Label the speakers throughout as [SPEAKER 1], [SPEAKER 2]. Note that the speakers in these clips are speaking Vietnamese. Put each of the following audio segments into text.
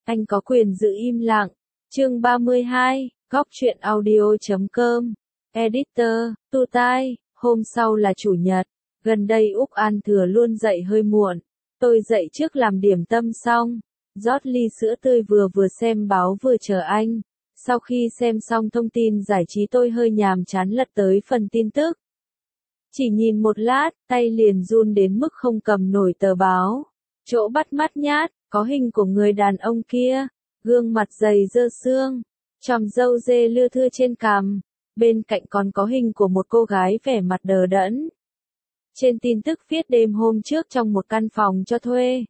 [SPEAKER 1] Anh có quyền giữ im lặng. Chương 32, Góc truyện audio.com. Editor, tu tai, hôm sau là chủ nhật. Gần đây Úc An Thừa luôn dậy hơi muộn. Tôi dậy trước làm điểm tâm xong, rót ly sữa tươi vừa xem báo vừa chờ anh. Sau khi xem xong thông tin giải trí tôi hơi nhàm chán lật tới phần tin tức. Chỉ nhìn một lát, tay liền run đến mức không cầm nổi tờ báo. Chỗ bắt mắt nhát, có hình của người đàn ông kia, gương mặt dày dơ xương, chòm râu dê lưa thưa trên cằm, bên cạnh còn có hình của một cô gái vẻ mặt đờ đẫn. Trên tin tức viết đêm hôm trước trong một căn phòng cho thuê,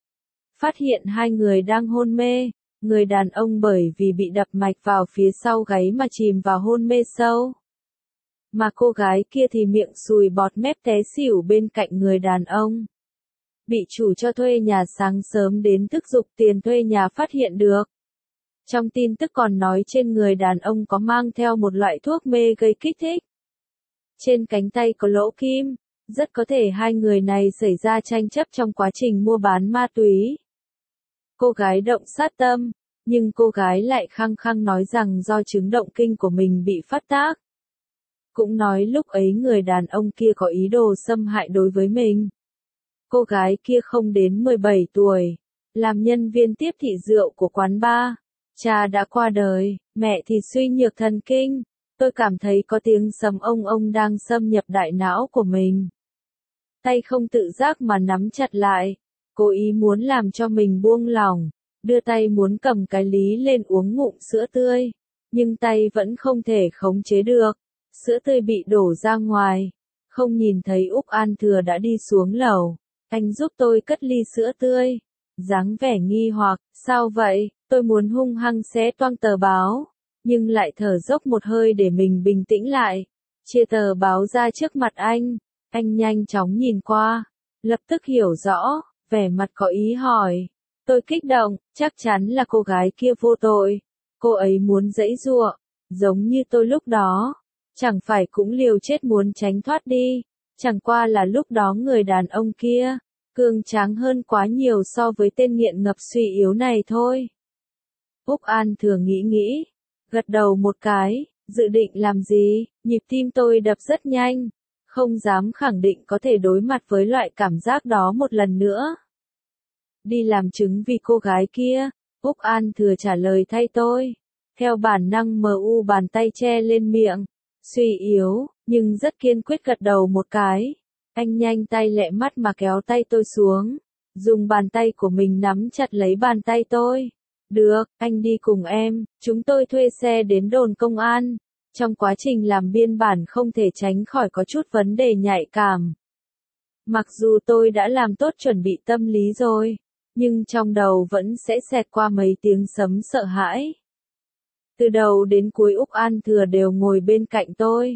[SPEAKER 1] phát hiện hai người đang hôn mê, người đàn ông bởi vì bị đập mạch vào phía sau gáy mà chìm vào hôn mê sâu. Mà cô gái kia thì miệng sùi bọt mép té xỉu bên cạnh người đàn ông. Bị chủ cho thuê nhà sáng sớm đến thức giục tiền thuê nhà phát hiện được. Trong tin tức còn nói trên người đàn ông có mang theo một loại thuốc mê gây kích thích. Trên cánh tay có lỗ kim, rất có thể hai người này xảy ra tranh chấp trong quá trình mua bán ma túy. Cô gái động sát tâm, nhưng cô gái lại khăng khăng nói rằng do chứng động kinh của mình bị phát tác. Cũng nói lúc ấy người đàn ông kia có ý đồ xâm hại đối với mình. Cô gái kia không đến 17 tuổi, làm nhân viên tiếp thị rượu của quán bar. Cha đã qua đời, mẹ thì suy nhược thần kinh. Tôi cảm thấy có tiếng sấm ông đang xâm nhập đại não của mình. Tay không tự giác mà nắm chặt lại, cố ý muốn làm cho mình buông lỏng, đưa tay muốn cầm cái lý lên uống ngụm sữa tươi, nhưng tay vẫn không thể khống chế được. Sữa tươi bị đổ ra ngoài, không nhìn thấy Úc An Thừa đã đi xuống lầu. Anh giúp tôi cất ly sữa tươi. Dáng vẻ nghi hoặc, sao vậy? Tôi muốn hung hăng xé toang tờ báo, nhưng lại thở dốc một hơi để mình bình tĩnh lại. Chia tờ báo ra trước mặt anh nhanh chóng nhìn qua, lập tức hiểu rõ, vẻ mặt có ý hỏi. Tôi kích động, chắc chắn là cô gái kia vô tội. Cô ấy muốn giãy giụa, giống như tôi lúc đó. Chẳng phải cũng liều chết muốn tránh thoát đi. Chẳng qua là lúc đó người đàn ông kia cường tráng hơn quá nhiều so với tên nghiện ngập suy yếu này thôi. Úc An Thừa nghĩ, gật đầu một cái, dự định làm gì? Nhịp tim tôi đập rất nhanh, không dám khẳng định có thể đối mặt với loại cảm giác đó một lần nữa. Đi làm chứng vì cô gái kia, Úc An Thừa trả lời thay tôi. Theo bản năng MU bàn tay che lên miệng, suy yếu, nhưng rất kiên quyết gật đầu một cái. Anh nhanh tay lẹ mắt mà kéo tay tôi xuống, dùng bàn tay của mình nắm chặt lấy bàn tay tôi. Được, anh đi cùng em, chúng tôi thuê xe đến đồn công an. Trong quá trình làm biên bản không thể tránh khỏi có chút vấn đề nhạy cảm. Mặc dù tôi đã làm tốt chuẩn bị tâm lý rồi, nhưng trong đầu vẫn sẽ xẹt qua mấy tiếng sấm sợ hãi. Từ đầu đến cuối Úc An Thừa đều ngồi bên cạnh tôi,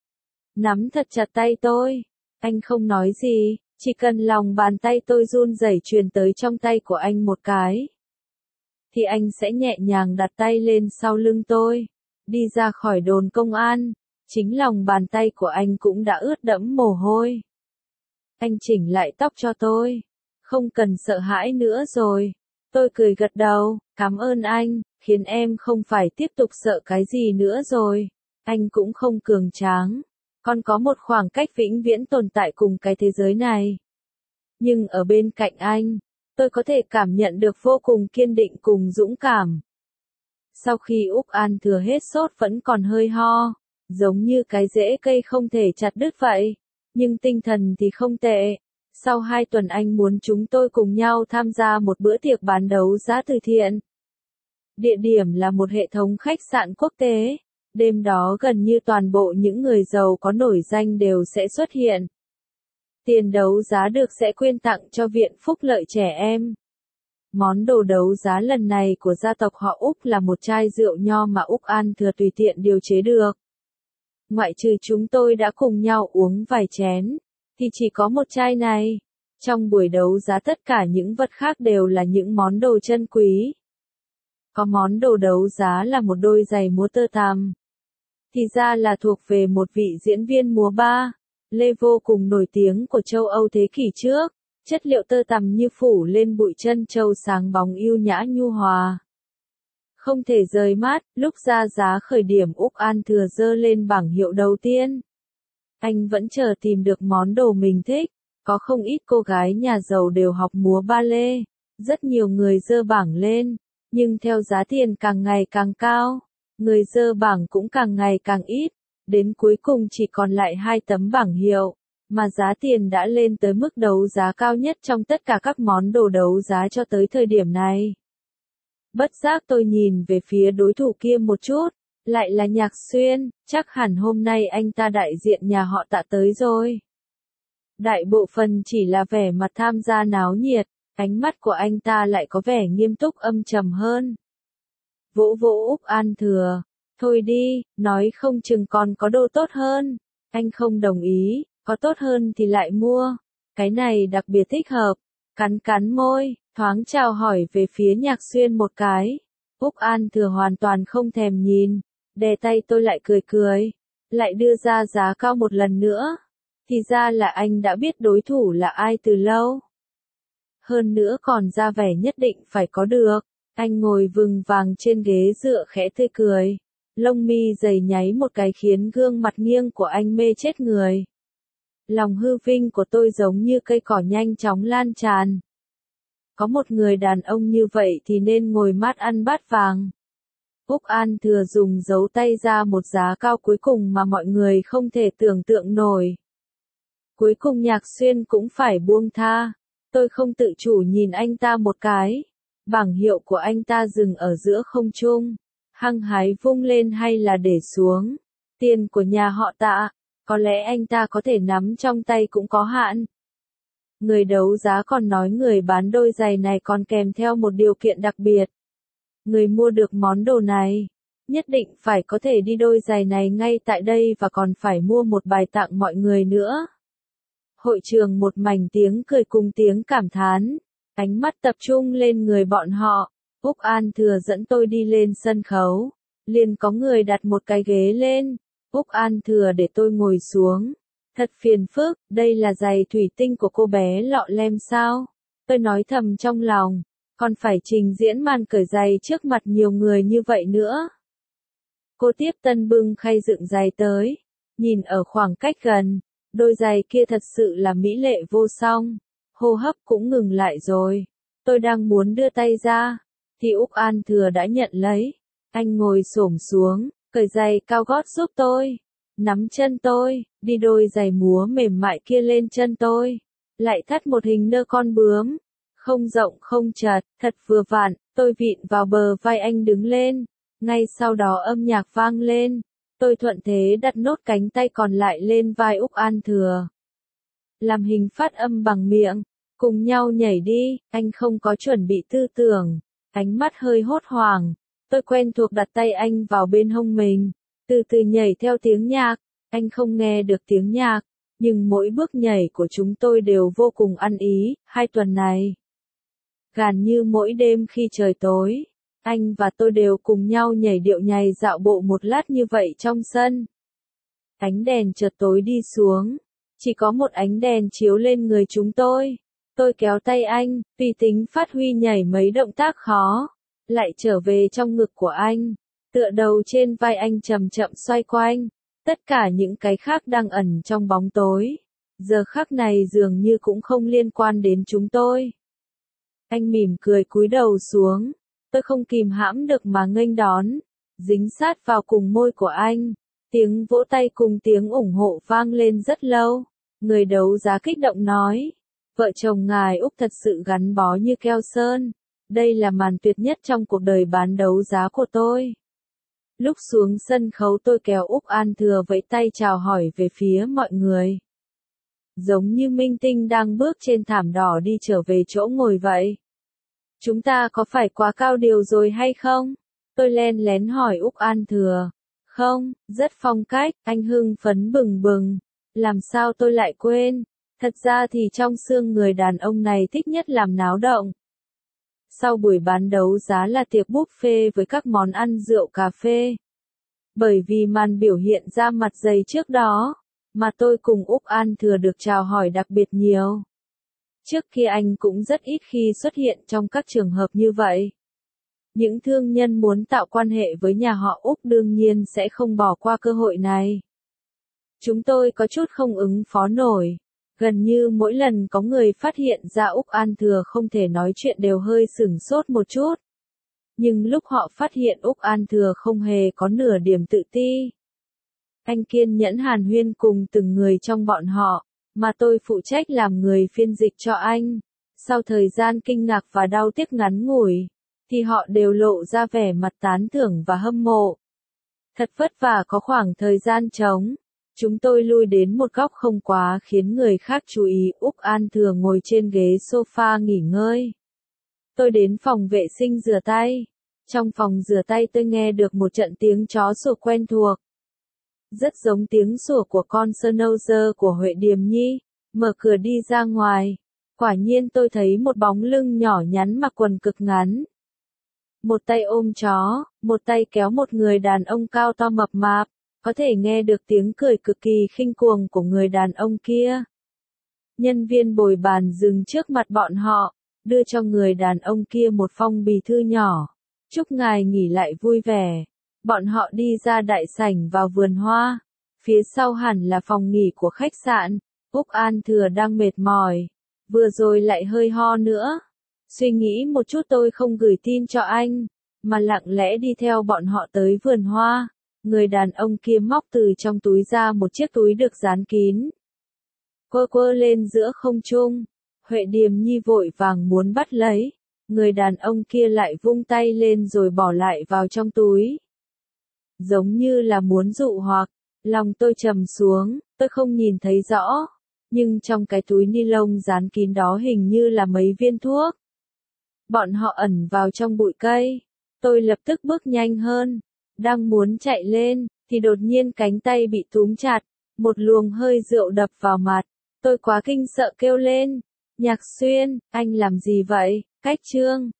[SPEAKER 1] nắm thật chặt tay tôi. Anh không nói gì, chỉ cần lòng bàn tay tôi run rẩy truyền tới trong tay của anh một cái, thì anh sẽ nhẹ nhàng đặt tay lên sau lưng tôi, đi ra khỏi đồn công an. Chính lòng bàn tay của anh cũng đã ướt đẫm mồ hôi. Anh chỉnh lại tóc cho tôi. Không cần sợ hãi nữa rồi. Tôi cười gật đầu, cảm ơn anh, khiến em không phải tiếp tục sợ cái gì nữa rồi. Anh cũng không cường tráng. Còn có một khoảng cách vĩnh viễn tồn tại cùng cái thế giới này. Nhưng ở bên cạnh anh, tôi có thể cảm nhận được vô cùng kiên định cùng dũng cảm. Sau khi Úc An Thừa hết sốt vẫn còn hơi ho, giống như cái rễ cây không thể chặt đứt vậy, nhưng tinh thần thì không tệ. Sau 2 tuần anh muốn chúng tôi cùng nhau tham gia một bữa tiệc bán đấu giá từ thiện. Địa điểm là một hệ thống khách sạn quốc tế. Đêm đó gần như toàn bộ những người giàu có nổi danh đều sẽ xuất hiện. Tiền đấu giá được sẽ quyên tặng cho Viện Phúc Lợi Trẻ Em. Món đồ đấu giá lần này của gia tộc họ Úc là một chai rượu nho mà Úc An Thừa tùy tiện điều chế được. Ngoại trừ chúng tôi đã cùng nhau uống vài chén, thì chỉ có một chai này. Trong buổi đấu giá tất cả những vật khác đều là những món đồ chân quý. Có món đồ đấu giá là một đôi giày múa tơ tằm. Thì ra là thuộc về một vị diễn viên múa ba, lê vô cùng nổi tiếng của châu Âu thế kỷ trước. chất liệu tơ tằm như phủ lên bụi trân châu sáng bóng yêu nhã nhu hòa. Không thể rời mắt, lúc ra giá khởi điểm Úc An Thừa giơ lên bảng hiệu đầu tiên. Anh vẫn chờ tìm được món đồ mình thích, có không ít cô gái nhà giàu đều học múa ba lê, rất nhiều người giơ bảng lên, nhưng theo giá tiền càng ngày càng cao, người giơ bảng cũng càng ngày càng ít, đến cuối cùng chỉ còn lại 2 tấm bảng hiệu, mà giá tiền đã lên tới mức đấu giá cao nhất trong tất cả các món đồ đấu giá cho tới thời điểm này. Bất giác tôi nhìn về phía đối thủ kia một chút, lại là Nhạc Xuyên, chắc hẳn hôm nay anh ta đại diện nhà họ Tạ tới rồi. Đại bộ phần chỉ là vẻ mặt tham gia náo nhiệt, ánh mắt của anh ta lại có vẻ nghiêm túc âm trầm hơn. Vỗ vỗ Úc An Thừa, thôi đi, nói không chừng còn có đồ tốt hơn, anh không đồng ý, có tốt hơn thì lại mua, cái này đặc biệt thích hợp, cắn cắn môi, thoáng chào hỏi về phía Nhạc Xuyên một cái. Úc An Thừa hoàn toàn không thèm nhìn, đè tay tôi lại cười cười, lại đưa ra giá cao một lần nữa. Thì ra là anh đã biết đối thủ là ai từ lâu. Hơn nữa còn ra vẻ nhất định phải có được. Anh ngồi vừng vàng trên ghế dựa khẽ tươi cười. Lông mi dày nháy một cái khiến gương mặt nghiêng của anh mê chết người. Lòng hư vinh của tôi giống như cây cỏ nhanh chóng lan tràn. Có một người đàn ông như vậy thì nên ngồi mát ăn bát vàng. Úc An Thừa dùng dấu tay ra một giá cao cuối cùng mà mọi người không thể tưởng tượng nổi. Cuối cùng Nhạc Xuyên cũng phải buông tha. Tôi không tự chủ nhìn anh ta một cái. Bảng hiệu của anh ta dừng ở giữa không trung. Hăng hái vung lên hay là để xuống. Tiền của nhà họ Tạ, có lẽ anh ta có thể nắm trong tay cũng có hạn. Người đấu giá còn nói người bán đôi giày này còn kèm theo một điều kiện đặc biệt. Người mua được món đồ này, nhất định phải có thể đi đôi giày này ngay tại đây và còn phải mua một bài tặng mọi người nữa. Hội trường một mảnh tiếng cười cùng tiếng cảm thán, ánh mắt tập trung lên người bọn họ. Úc An Thừa dẫn tôi đi lên sân khấu, liền có người đặt một cái ghế lên. Úc An Thừa để tôi ngồi xuống. Thật phiền phức, đây là giày thủy tinh của cô bé Lọ Lem sao? Tôi nói thầm trong lòng, còn phải trình diễn màn cởi giày trước mặt nhiều người như vậy nữa. Cô tiếp tân bưng khay dựng giày tới, nhìn ở khoảng cách gần, đôi giày kia thật sự là mỹ lệ vô song, hô hấp cũng ngừng lại rồi. Tôi đang muốn đưa tay ra, thì Úc An Thừa đã nhận lấy. Anh ngồi xổm xuống, cởi giày cao gót giúp tôi, nắm chân tôi, đi đôi giày múa mềm mại kia lên chân tôi, lại thắt một hình nơ con bướm, không rộng không chật, thật vừa vặn. Tôi vịn vào bờ vai anh đứng lên, ngay sau đó âm nhạc vang lên, tôi thuận thế đặt nốt cánh tay còn lại lên vai Úc An Thừa. Làm hình phát âm bằng miệng, cùng nhau nhảy đi. Anh không có chuẩn bị tư tưởng, ánh mắt hơi hốt hoảng, tôi quen thuộc đặt tay anh vào bên hông mình, từ từ nhảy theo tiếng nhạc. Anh không nghe được tiếng nhạc, nhưng mỗi bước nhảy của chúng tôi đều vô cùng ăn ý. 2 tuần này, gần như mỗi đêm khi trời tối, anh và tôi đều cùng nhau nhảy điệu nhảy dạo bộ một lát như vậy trong sân. Ánh đèn chợt tối đi xuống, chỉ có một ánh đèn chiếu lên người chúng tôi. Tôi kéo tay anh, tùy tính phát huy nhảy mấy động tác khó, lại trở về trong ngực của anh, tựa đầu trên vai anh chậm chậm xoay quanh. Tất cả những cái khác đang ẩn trong bóng tối, giờ khắc này dường như cũng không liên quan đến chúng tôi. Anh mỉm cười cúi đầu xuống, tôi không kìm hãm được mà nghênh đón, dính sát vào cùng môi của anh. Tiếng vỗ tay cùng tiếng ủng hộ vang lên rất lâu. Người đấu giá kích động nói, vợ chồng ngài Úc thật sự gắn bó như keo sơn. Đây là màn tuyệt nhất trong cuộc đời bán đấu giá của tôi. Lúc xuống sân khấu tôi kéo Úc An Thừa vẫy tay chào hỏi về phía mọi người. Giống như minh tinh đang bước trên thảm đỏ đi trở về chỗ ngồi vậy. Chúng ta có phải quá cao điều rồi hay không? Tôi len lén hỏi Úc An Thừa. Không, rất phong cách, anh hưng phấn bừng bừng. Làm sao tôi lại quên? Thật ra thì trong xương người đàn ông này thích nhất làm náo động. Sau buổi bán đấu giá là tiệc buffet với các món ăn rượu cà phê. Bởi vì màn biểu hiện ra mặt dày trước đó, mà tôi cùng Úc An Thừa được chào hỏi đặc biệt nhiều. Trước kia anh cũng rất ít khi xuất hiện trong các trường hợp như vậy. Những thương nhân muốn tạo quan hệ với nhà họ Úc đương nhiên sẽ không bỏ qua cơ hội này. Chúng tôi có chút không ứng phó nổi. Gần như mỗi lần có người phát hiện ra Úc An Thừa không thể nói chuyện đều hơi sửng sốt một chút. Nhưng lúc họ phát hiện Úc An Thừa không hề có nửa điểm tự ti. Anh kiên nhẫn hàn huyên cùng từng người trong bọn họ, mà tôi phụ trách làm người phiên dịch cho anh. Sau thời gian kinh ngạc và đau tiếc ngắn ngủi, thì họ đều lộ ra vẻ mặt tán thưởng và hâm mộ. Thật vất vả có khoảng thời gian trống. Chúng tôi lui đến một góc không quá khiến người khác chú ý. Úc An Thừa ngồi trên ghế sofa nghỉ ngơi. Tôi đến phòng vệ sinh rửa tay. Trong phòng rửa tay tôi nghe được một trận tiếng chó sủa quen thuộc. Rất giống tiếng sủa của con Schnauzer của Huệ Điềm Nhi. Mở cửa đi ra ngoài. Quả nhiên tôi thấy một bóng lưng nhỏ nhắn mặc quần cực ngắn. Một tay ôm chó, một tay kéo một người đàn ông cao to mập mạp. Có thể nghe được tiếng cười cực kỳ khinh cuồng của người đàn ông kia. Nhân viên bồi bàn dừng trước mặt bọn họ, đưa cho người đàn ông kia một phong bì thư nhỏ. Chúc ngài nghỉ lại vui vẻ. Bọn họ đi ra đại sảnh vào vườn hoa. Phía sau hẳn là phòng nghỉ của khách sạn. Úc An Thừa đang mệt mỏi. Vừa rồi lại hơi ho nữa. Suy nghĩ một chút tôi không gửi tin cho anh, mà lặng lẽ đi theo bọn họ tới vườn hoa. Người đàn ông kia móc từ trong túi ra một chiếc túi được dán kín. Quơ lên giữa không trung. Huệ Điềm Nhi vội vàng muốn bắt lấy. Người đàn ông kia lại vung tay lên rồi bỏ lại vào trong túi. Giống như là muốn dụ hoặc. Lòng tôi trầm xuống, tôi không nhìn thấy rõ. Nhưng trong cái túi ni lông dán kín đó hình như là mấy viên thuốc. Bọn họ ẩn vào trong bụi cây. Tôi lập tức bước nhanh hơn. Đang muốn chạy lên, thì đột nhiên cánh tay bị túm chặt. Một luồng hơi rượu đập vào mặt. Tôi quá kinh sợ kêu lên. Nhạc Xuyên, anh làm gì vậy? Cách Trương.